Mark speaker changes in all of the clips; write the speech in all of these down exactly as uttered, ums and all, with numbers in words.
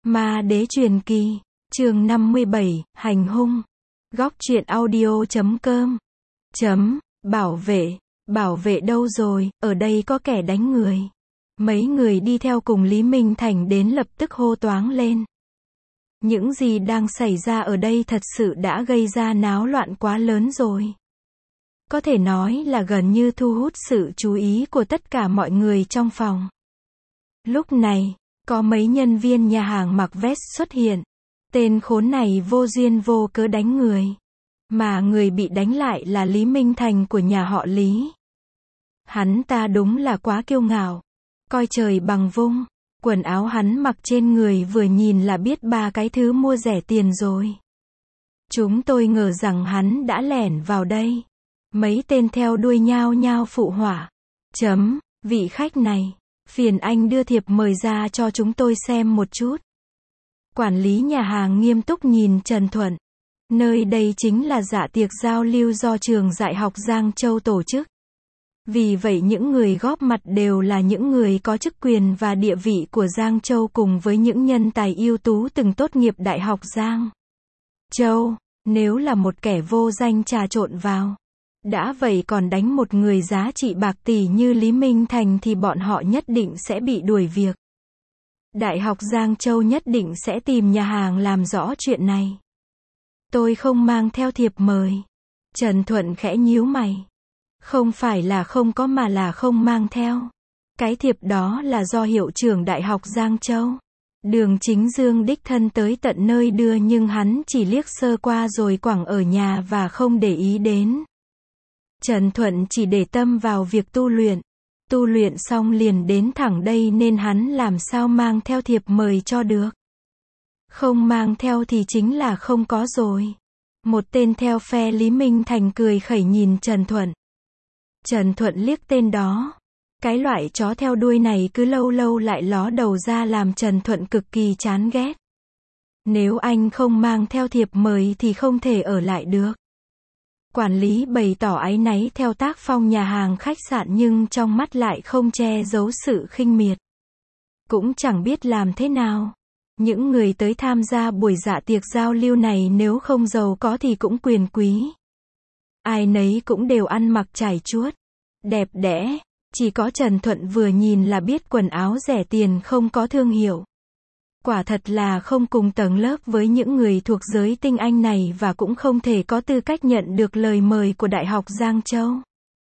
Speaker 1: Ma đế truyền kỳ, chương năm mươi bảy, hành hung. Góc truyện audio chấm com. Chấm, bảo vệ, bảo vệ đâu rồi, ở đây có kẻ đánh người. Mấy người đi theo cùng Lý Minh Thành đến lập tức hô toáng lên. Những gì đang xảy ra ở đây thật sự đã gây ra náo loạn quá lớn rồi. Có thể nói là gần như thu hút sự chú ý của tất cả mọi người trong phòng. Lúc này, có mấy nhân viên nhà hàng mặc vest xuất hiện. Tên khốn này vô duyên vô cớ đánh người. Mà người bị đánh lại là Lý Minh Thành của nhà họ Lý. Hắn ta đúng là quá kiêu ngạo. Coi trời bằng vung. Quần áo hắn mặc trên người vừa nhìn là biết ba cái thứ mua rẻ tiền rồi. Chúng tôi ngờ rằng hắn đã lẻn vào đây. Mấy tên theo đuôi nhao nhao phụ họa. Chấm, vị khách này, phiền anh đưa thiệp mời ra cho chúng tôi xem một chút. Quản lý nhà hàng nghiêm túc nhìn Trần Thuận. Nơi đây chính là dạ tiệc giao lưu do trường dạy học Giang Châu tổ chức. Vì vậy những người góp mặt đều là những người có chức quyền và địa vị của Giang Châu cùng với những nhân tài ưu tú từng tốt nghiệp Đại học Giang Châu. Nếu là một kẻ vô danh trà trộn vào, đã vậy còn đánh một người giá trị bạc tỷ như Lý Minh Thành thì bọn họ nhất định sẽ bị đuổi việc. Đại học Giang Châu nhất định sẽ tìm nhà hàng làm rõ chuyện này. Tôi không mang theo thiệp mời. Trần Thuận khẽ nhíu mày. Không phải là không có mà là không mang theo. Cái thiệp đó là do hiệu trưởng Đại học Giang Châu, Đường Chính Dương đích thân tới tận nơi đưa nhưng hắn chỉ liếc sơ qua rồi quẳng ở nhà và không để ý đến. Trần Thuận chỉ để tâm vào việc tu luyện. Tu luyện xong liền đến thẳng đây nên hắn làm sao mang theo thiệp mời cho được. Không mang theo thì chính là không có rồi. Một tên theo phe Lý Minh Thành cười khẩy nhìn Trần Thuận. Trần Thuận liếc tên đó. Cái loại chó theo đuôi này cứ lâu lâu lại ló đầu ra làm Trần Thuận cực kỳ chán ghét. Nếu anh không mang theo thiệp mời thì không thể ở lại được. Quản lý bày tỏ áy náy theo tác phong nhà hàng khách sạn nhưng trong mắt lại không che giấu sự khinh miệt. Cũng chẳng biết làm thế nào. Những người tới tham gia buổi dạ tiệc giao lưu này nếu không giàu có thì cũng quyền quý. Ai nấy cũng đều ăn mặc trải chuốt, đẹp đẽ. Chỉ có Trần Thuận vừa nhìn là biết quần áo rẻ tiền không có thương hiệu. Quả thật là không cùng tầng lớp với những người thuộc giới tinh anh này và cũng không thể có tư cách nhận được lời mời của Đại học Giang Châu.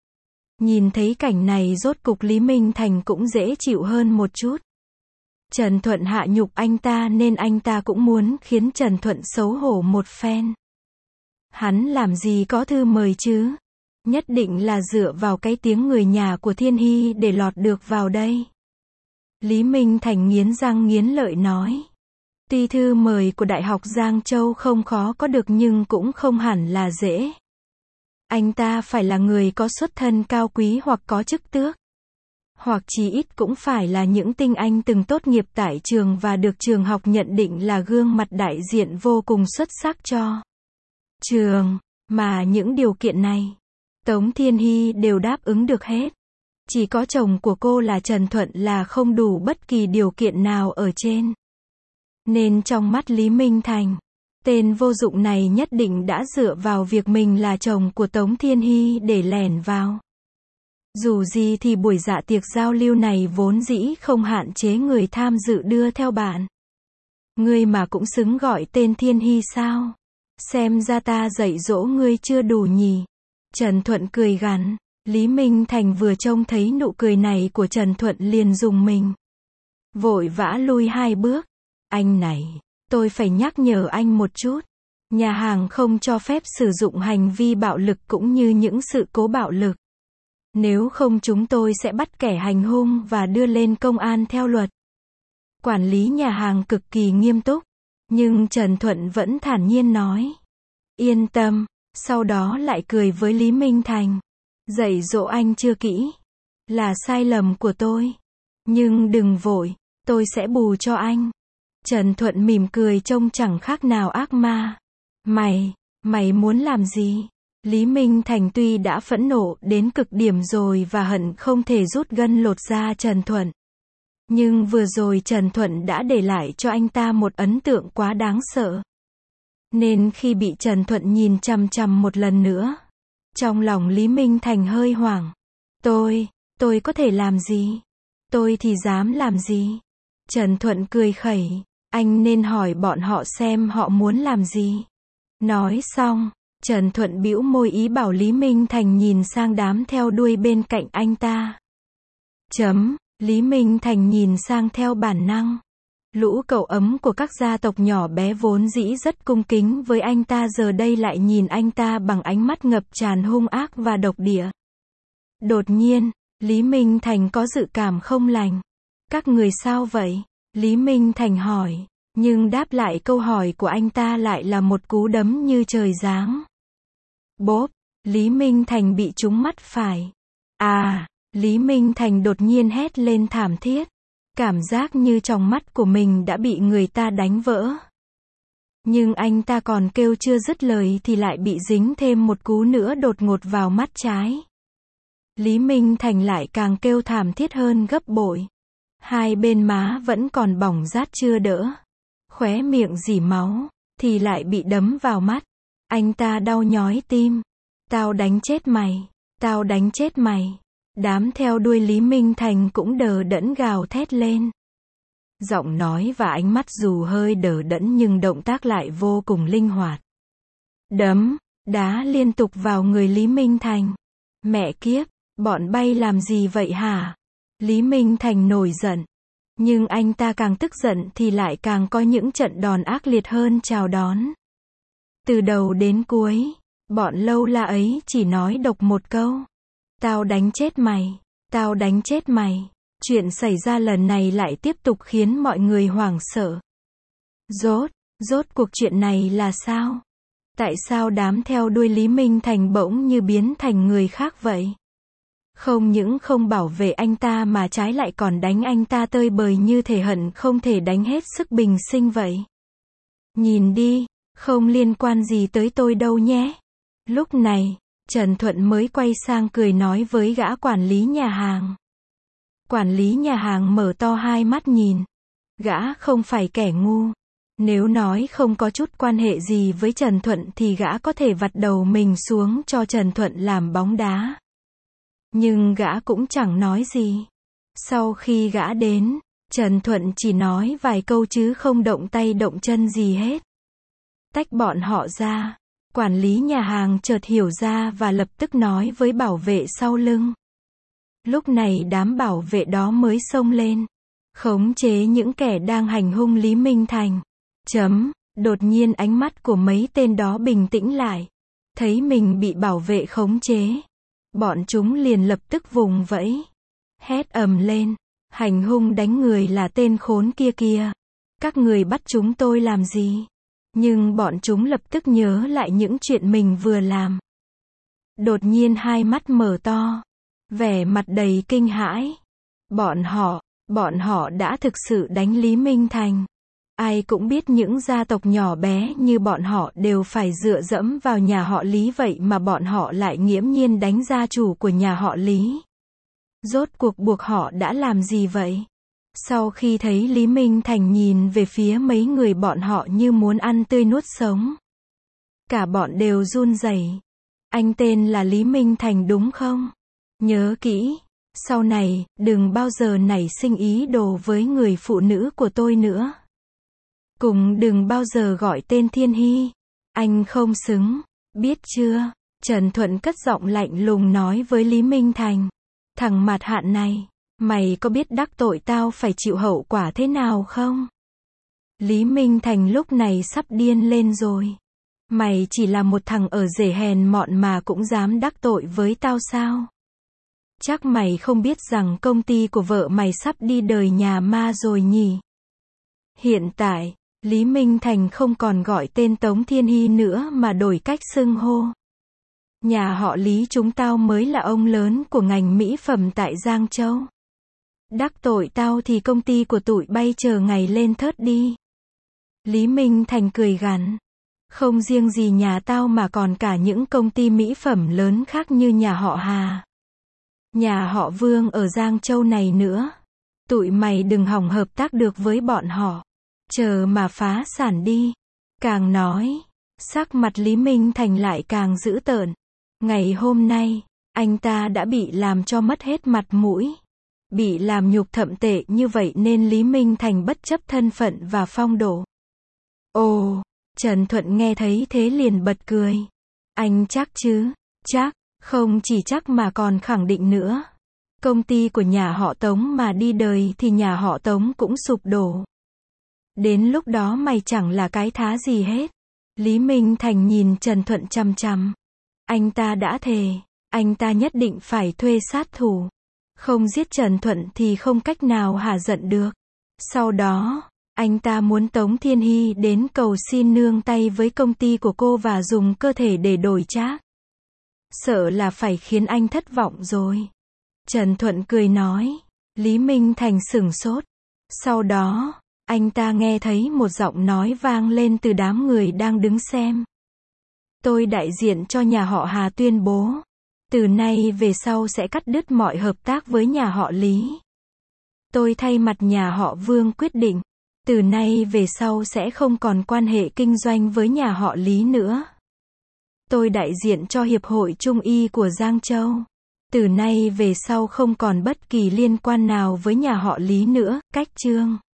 Speaker 1: Nhìn thấy cảnh này rốt cục Lý Minh Thành cũng dễ chịu hơn một chút. Trần Thuận hạ nhục anh ta nên anh ta cũng muốn khiến Trần Thuận xấu hổ một phen. Hắn làm gì có thư mời chứ? Nhất định là dựa vào cái tiếng người nhà của Thiên Hy để lọt được vào đây. Lý Minh Thành nghiến răng nghiến lợi nói. Tuy thư mời của Đại học Giang Châu không khó có được nhưng cũng không hẳn là dễ. Anh ta phải là người có xuất thân cao quý hoặc có chức tước. Hoặc chí ít cũng phải là những tinh anh từng tốt nghiệp tại trường và được trường học nhận định là gương mặt đại diện vô cùng xuất sắc cho trường. Mà những điều kiện này, Tống Thiên Hy đều đáp ứng được hết. Chỉ có chồng của cô là Trần Thuận là không đủ bất kỳ điều kiện nào ở trên. Nên trong mắt Lý Minh Thành, tên vô dụng này nhất định đã dựa vào việc mình là chồng của Tống Thiên Hy để lẻn vào. Dù gì thì buổi dạ tiệc giao lưu này vốn dĩ không hạn chế người tham dự đưa theo bạn. Ngươi mà cũng xứng gọi tên Thiên Hy sao? Xem ra ta dạy dỗ ngươi chưa đủ nhỉ? Trần Thuận cười gằn. Lý Minh Thành vừa trông thấy nụ cười này của Trần Thuận liền rùng mình. Vội vã lui hai bước. Anh này, tôi phải nhắc nhở anh một chút. Nhà hàng không cho phép sử dụng hành vi bạo lực cũng như những sự cố bạo lực. Nếu không chúng tôi sẽ bắt kẻ hành hung và đưa lên công an theo luật. Quản lý nhà hàng cực kỳ nghiêm túc. Nhưng Trần Thuận vẫn thản nhiên nói. Yên tâm. Sau đó lại cười với Lý Minh Thành. Dạy dỗ anh chưa kỹ. Là sai lầm của tôi. Nhưng đừng vội. Tôi sẽ bù cho anh. Trần Thuận mỉm cười trông chẳng khác nào ác ma. Mày, mày muốn làm gì? Lý Minh Thành tuy đã phẫn nộ đến cực điểm rồi và hận không thể rút gân lột da Trần Thuận. Nhưng vừa rồi Trần Thuận đã để lại cho anh ta một ấn tượng quá đáng sợ. Nên khi bị Trần Thuận nhìn chằm chằm một lần nữa, trong lòng Lý Minh Thành hơi hoảng. Tôi, tôi có thể làm gì? Tôi thì dám làm gì? Trần Thuận cười khẩy, anh nên hỏi bọn họ xem họ muốn làm gì. Nói xong, Trần Thuận bĩu môi ý bảo Lý Minh Thành nhìn sang đám theo đuôi bên cạnh anh ta. Chấm, Lý Minh Thành nhìn sang theo bản năng. Lũ cậu ấm của các gia tộc nhỏ bé vốn dĩ rất cung kính với anh ta giờ đây lại nhìn anh ta bằng ánh mắt ngập tràn hung ác và độc địa. Đột nhiên, Lý Minh Thành có dự cảm không lành. Các người sao vậy? Lý Minh Thành hỏi, nhưng đáp lại câu hỏi của anh ta lại là một cú đấm như trời giáng. Bốp, Lý Minh Thành bị trúng mắt phải. À, Lý Minh Thành đột nhiên hét lên thảm thiết. Cảm giác như trong mắt của mình đã bị người ta đánh vỡ. Nhưng anh ta còn kêu chưa dứt lời thì lại bị dính thêm một cú nữa đột ngột vào mắt trái. Lý Minh Thành lại càng kêu thảm thiết hơn gấp bội. Hai bên má vẫn còn bỏng rát chưa đỡ. Khóe miệng rỉ máu, thì lại bị đấm vào mắt. Anh ta đau nhói tim. Tao đánh chết mày, tao đánh chết mày. Đám theo đuôi Lý Minh Thành cũng đờ đẫn gào thét lên. Giọng nói và ánh mắt dù hơi đờ đẫn nhưng động tác lại vô cùng linh hoạt. Đấm, đá liên tục vào người Lý Minh Thành. Mẹ kiếp, bọn bay làm gì vậy hả? Lý Minh Thành nổi giận. Nhưng anh ta càng tức giận thì lại càng có những trận đòn ác liệt hơn chào đón. Từ đầu đến cuối, bọn lâu la ấy chỉ nói độc một câu. Tao đánh chết mày, tao đánh chết mày. Chuyện xảy ra lần này lại tiếp tục khiến mọi người hoảng sợ. Rốt, rốt cuộc chuyện này là sao? Tại sao đám theo đuôi Lý Minh Thành bỗng như biến thành người khác vậy? Không những không bảo vệ anh ta mà trái lại còn đánh anh ta tơi bời như thể hận không thể đánh hết sức bình sinh vậy. Nhìn đi, không liên quan gì tới tôi đâu nhé. Lúc này, Trần Thuận mới quay sang cười nói với gã quản lý nhà hàng. Quản lý nhà hàng mở to hai mắt nhìn. Gã không phải kẻ ngu. Nếu nói không có chút quan hệ gì với Trần Thuận thì gã có thể vặt đầu mình xuống cho Trần Thuận làm bóng đá. Nhưng gã cũng chẳng nói gì. Sau khi gã đến, Trần Thuận chỉ nói vài câu chứ không động tay động chân gì hết. Tách bọn họ ra. Quản lý nhà hàng chợt hiểu ra và lập tức nói với bảo vệ sau lưng. Lúc này đám bảo vệ đó mới xông lên, khống chế những kẻ đang hành hung Lý Minh Thành. Chấm, đột nhiên ánh mắt của mấy tên đó bình tĩnh lại. Thấy mình bị bảo vệ khống chế. Bọn chúng liền lập tức vùng vẫy. Hét ầm lên. Hành hung đánh người là tên khốn kia kìa. Các người bắt chúng tôi làm gì? Nhưng bọn chúng lập tức nhớ lại những chuyện mình vừa làm. Đột nhiên hai mắt mở to. Vẻ mặt đầy kinh hãi. Bọn họ, bọn họ đã thực sự đánh Lý Minh Thành. Ai cũng biết những gia tộc nhỏ bé như bọn họ đều phải dựa dẫm vào nhà họ Lý vậy mà bọn họ lại nghiễm nhiên đánh gia chủ của nhà họ Lý. Rốt cuộc buộc họ đã làm gì vậy? Sau khi thấy Lý Minh Thành nhìn về phía mấy người bọn họ như muốn ăn tươi nuốt sống. Cả bọn đều run rẩy. Anh tên là Lý Minh Thành đúng không? Nhớ kỹ, sau này, đừng bao giờ nảy sinh ý đồ với người phụ nữ của tôi nữa. Cùng đừng bao giờ gọi tên Thiên Hy. Anh không xứng, biết chưa? Trần Thuận cất giọng lạnh lùng nói với Lý Minh Thành. Thằng mạt hạn này, mày có biết đắc tội tao phải chịu hậu quả thế nào không? Lý Minh Thành lúc này sắp điên lên rồi. Mày chỉ là một thằng ở rể hèn mọn mà cũng dám đắc tội với tao sao? Chắc mày không biết rằng công ty của vợ mày sắp đi đời nhà ma rồi nhỉ? Hiện tại, Lý Minh Thành không còn gọi tên Tống Thiên Hy nữa mà đổi cách xưng hô. Nhà họ Lý chúng tao mới là ông lớn của ngành mỹ phẩm tại Giang Châu. Đắc tội tao thì công ty của tụi bay chờ ngày lên thớt đi. Lý Minh Thành cười gằn. Không riêng gì nhà tao mà còn cả những công ty mỹ phẩm lớn khác như nhà họ Hà, nhà họ Vương ở Giang Châu này nữa. Tụi mày đừng hòng hợp tác được với bọn họ. Chờ mà phá sản đi. Càng nói, sắc mặt Lý Minh Thành lại càng dữ tợn. Ngày hôm nay, anh ta đã bị làm cho mất hết mặt mũi. Bị làm nhục thậm tệ như vậy nên Lý Minh Thành bất chấp thân phận và phong độ. Ồ, Trần Thuận nghe thấy thế liền bật cười. Anh chắc chứ? Chắc, không chỉ chắc mà còn khẳng định nữa. Công ty của nhà họ Tống mà đi đời thì nhà họ Tống cũng sụp đổ. Đến lúc đó mày chẳng là cái thá gì hết. Lý Minh Thành nhìn Trần Thuận chằm chằm. Anh ta đã thề, anh ta nhất định phải thuê sát thủ. Không giết Trần Thuận thì không cách nào hả giận được. Sau đó, anh ta muốn Tống Thiên Hy đến cầu xin nương tay với công ty của cô và dùng cơ thể để đổi trác. Sợ là phải khiến anh thất vọng rồi. Trần Thuận cười nói. Lý Minh Thành sửng sốt. Sau đó, anh ta nghe thấy một giọng nói vang lên từ đám người đang đứng xem. Tôi đại diện cho nhà họ Hà tuyên bố. Từ nay về sau sẽ cắt đứt mọi hợp tác với nhà họ Lý. Tôi thay mặt nhà họ Vương quyết định. Từ nay về sau sẽ không còn quan hệ kinh doanh với nhà họ Lý nữa. Tôi đại diện cho Hiệp hội Trung y của Giang Châu. Từ nay về sau không còn bất kỳ liên quan nào với nhà họ Lý nữa. Cách chương